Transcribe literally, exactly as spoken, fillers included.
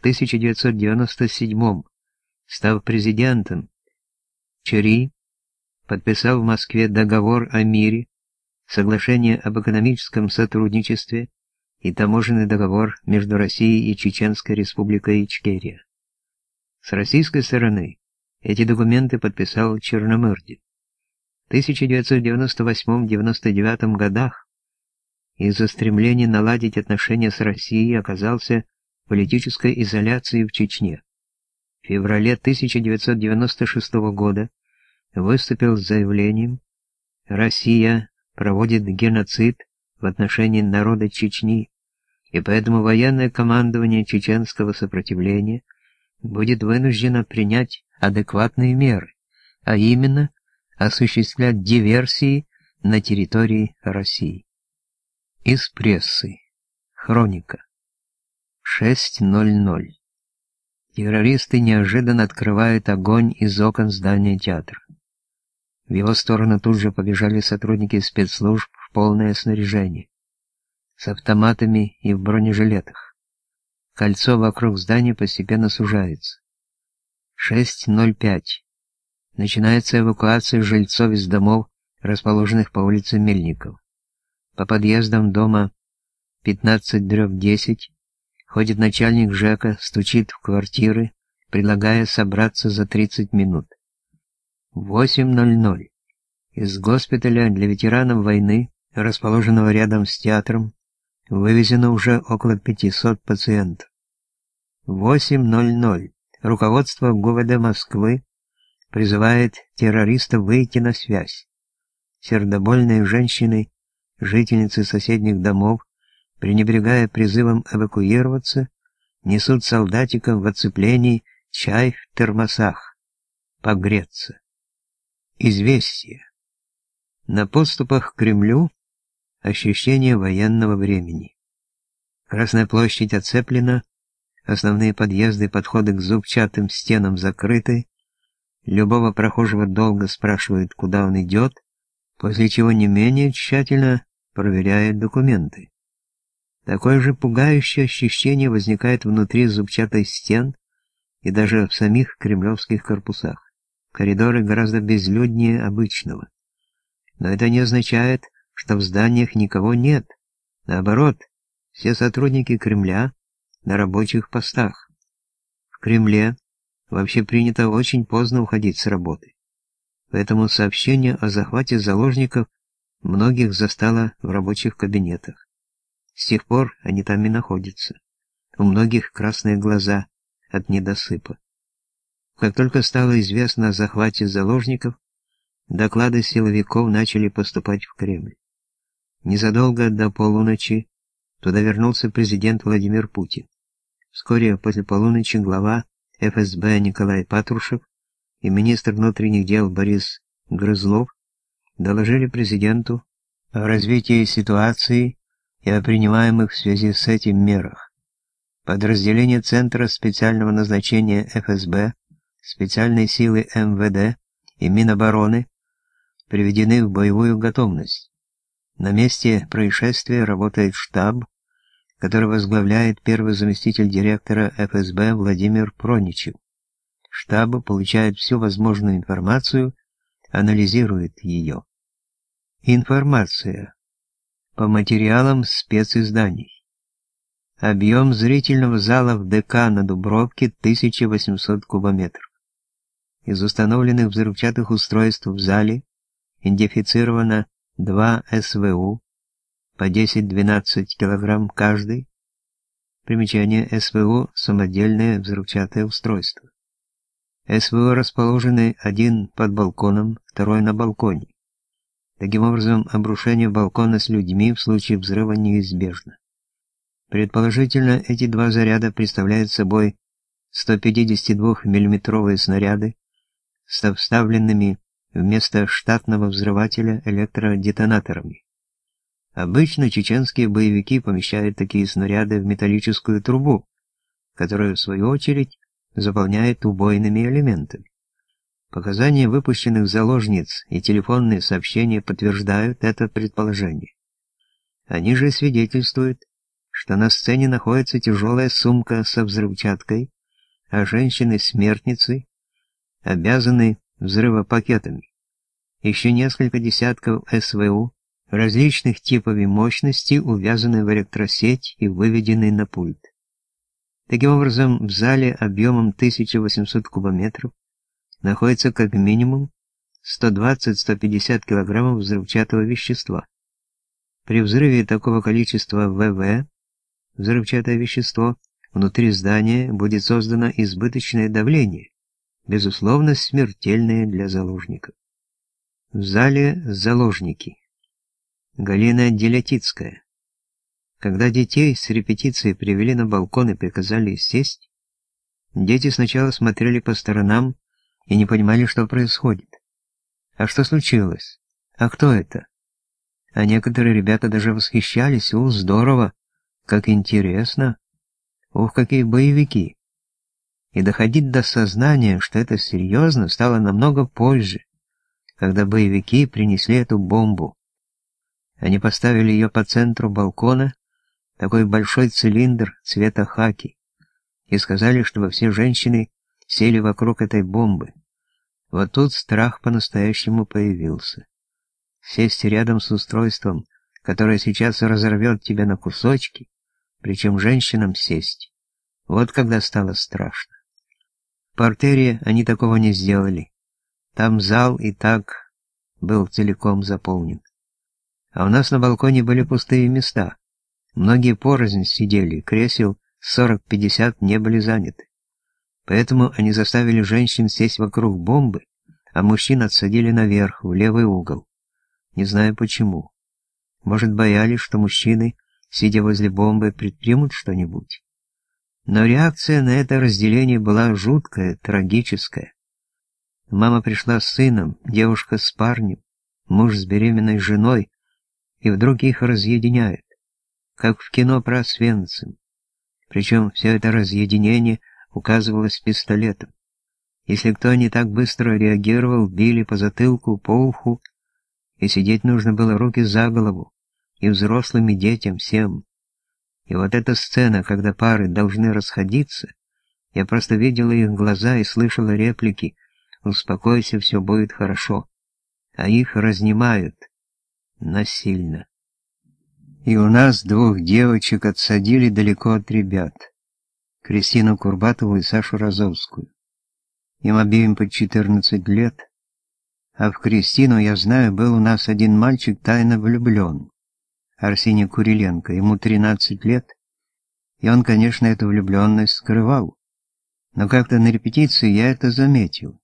тысяча девятьсот девяносто седьмом, став президентом, Чери подписал в Москве договор о мире, соглашение об экономическом сотрудничестве и таможенный договор между Россией и Чеченской Республикой Ичкерия. С российской стороны эти документы подписал Черномырдин. В тысяча девятьсот девяносто восьмом — девяносто девятом годах из-за стремления наладить отношения с Россией оказался в политической изоляции в Чечне. В феврале тысяча девятьсот девяносто шестого года выступил с заявлением: «Россия проводит геноцид в отношении народа Чечни, и поэтому военное командование чеченского сопротивления будет вынуждено принять адекватные меры, а именно осуществлять диверсии на территории России». Из прессы. Хроника. шесть ноль ноль. Террористы неожиданно открывают огонь из окон здания театра. В его сторону тут же побежали сотрудники спецслужб в полное снаряжение, с автоматами и в бронежилетах. Кольцо вокруг здания постепенно сужается. шесть ноль пять. Начинается эвакуация жильцов из домов, расположенных по улице Мельников. По подъездам дома пятнадцать десять ходит начальник ЖЭКа, стучит в квартиры, предлагая собраться за тридцать минут. восемь ноль ноль. Из госпиталя для ветеранов войны, расположенного рядом с театром, вывезено уже около пятисот пациентов. восемь ноль ноль. Руководство ГУВД Москвы призывает террористов выйти на связь. Сердобольные женщины, жительницы соседних домов, пренебрегая призывом эвакуироваться, несут солдатикам в оцеплении чай в термосах. Погреться. Известие. На подступах к Кремлю ощущение военного времени. Красная площадь оцеплена, основные подъезды и подходы к зубчатым стенам закрыты, любого прохожего долго спрашивают, куда он идет, после чего не менее тщательно проверяют документы. Такое же пугающее ощущение возникает внутри зубчатой стен и даже в самих кремлевских корпусах. Коридоры гораздо безлюднее обычного. Но это не означает, что в зданиях никого нет. Наоборот, все сотрудники Кремля на рабочих постах. В Кремле вообще принято очень поздно уходить с работы. Поэтому сообщение о захвате заложников многих застало в рабочих кабинетах. С тех пор они там и находятся. У многих красные глаза от недосыпа. Как только стало известно о захвате заложников, доклады силовиков начали поступать в Кремль. Незадолго до полуночи туда вернулся президент Владимир Путин. Вскоре после полуночи глава эф эс бэ Николай Патрушев и министр внутренних дел Борис Грызлов доложили президенту о развитии ситуации и о принимаемых в связи с этим мерах. Подразделения Центра специального назначения эф эс бэ, специальные силы эм вэ дэ и Минобороны приведены в боевую готовность. На месте происшествия работает штаб, который возглавляет первый заместитель директора эф эс бэ Владимир Проничев. Штаб получает всю возможную информацию, анализирует ее. Информация по материалам специзданий. Объем зрительного зала в дэ ка на Дубровке тысяча восемьсот кубометров. Из установленных взрывчатых устройств в зале идентифицировано два эс вэ у по десять-двенадцать килограмм каждый. Примечание: эс вэ у – самодельное взрывчатое устройство. эс вэ у расположены один под балконом, второй на балконе. Таким образом, обрушение балкона с людьми в случае взрыва неизбежно. Предположительно, эти два заряда представляют собой сто пятьдесят два миллиметровые снаряды с вставленными вместо штатного взрывателя электродетонаторами. Обычно чеченские боевики помещают такие снаряды в металлическую трубу, которая в свою очередь заполняет убойными элементами. Показания выпущенных заложниц и телефонные сообщения подтверждают это предположение. Они же свидетельствуют, что на сцене находится тяжелая сумка со взрывчаткой, а женщины-смертницы обязаны взрывопакетами. Еще несколько десятков эс вэ у различных типов и мощностей увязаны в электросеть и выведены на пульт. Таким образом, в зале объемом тысяча восемьсот кубометров находится как минимум сто двадцать — сто пятьдесят килограммов взрывчатого вещества. При взрыве такого количества вэ вэ, взрывчатое вещество, внутри здания будет создано избыточное давление, безусловно, смертельное для заложников. В зале заложники. Галина Делятицкая. Когда детей с репетиции привели на балкон и приказали сесть, дети сначала смотрели по сторонам и не понимали, что происходит. А что случилось? А кто это? А некоторые ребята даже восхищались. Ух, здорово! Как интересно! Ух, какие боевики! И доходить до сознания, что это серьезно, стало намного позже, когда боевики принесли эту бомбу. Они поставили ее по центру балкона, такой большой цилиндр цвета хаки, и сказали, чтобы все женщины сели вокруг этой бомбы. Вот тут страх по-настоящему появился. Сесть рядом с устройством, которое сейчас разорвет тебя на кусочки, причем женщинам сесть. Вот когда стало страшно. В партере они такого не сделали. Там зал и так был целиком заполнен. А у нас на балконе были пустые места. Многие порознь сидели, кресел сорок-пятьдесят не были заняты. Поэтому они заставили женщин сесть вокруг бомбы, а мужчин отсадили наверх, в левый угол. Не знаю почему. Может, боялись, что мужчины, сидя возле бомбы, предпримут что-нибудь. Но реакция на это разделение была жуткая, трагическая. Мама пришла с сыном, девушка с парнем, муж с беременной женой, и вдруг их разъединяют, как в кино про Освенцим. Причем все это разъединение указывалось пистолетом. Если кто не так быстро реагировал, били по затылку, по уху, и сидеть нужно было руки за голову, и взрослым, и детям, всем. И вот эта сцена, когда пары должны расходиться, я просто видела их глаза и слышала реплики «Успокойся, все будет хорошо», а их разнимают насильно. И у нас двух девочек отсадили далеко от ребят, Кристину Курбатову и Сашу Розовскую. Им обеим по четырнадцать лет, а в Кристину, я знаю, был у нас один мальчик тайно влюблен, Арсений Куриленко, ему тринадцать лет, и он, конечно, эту влюбленность скрывал. Но как-то на репетиции я это заметил.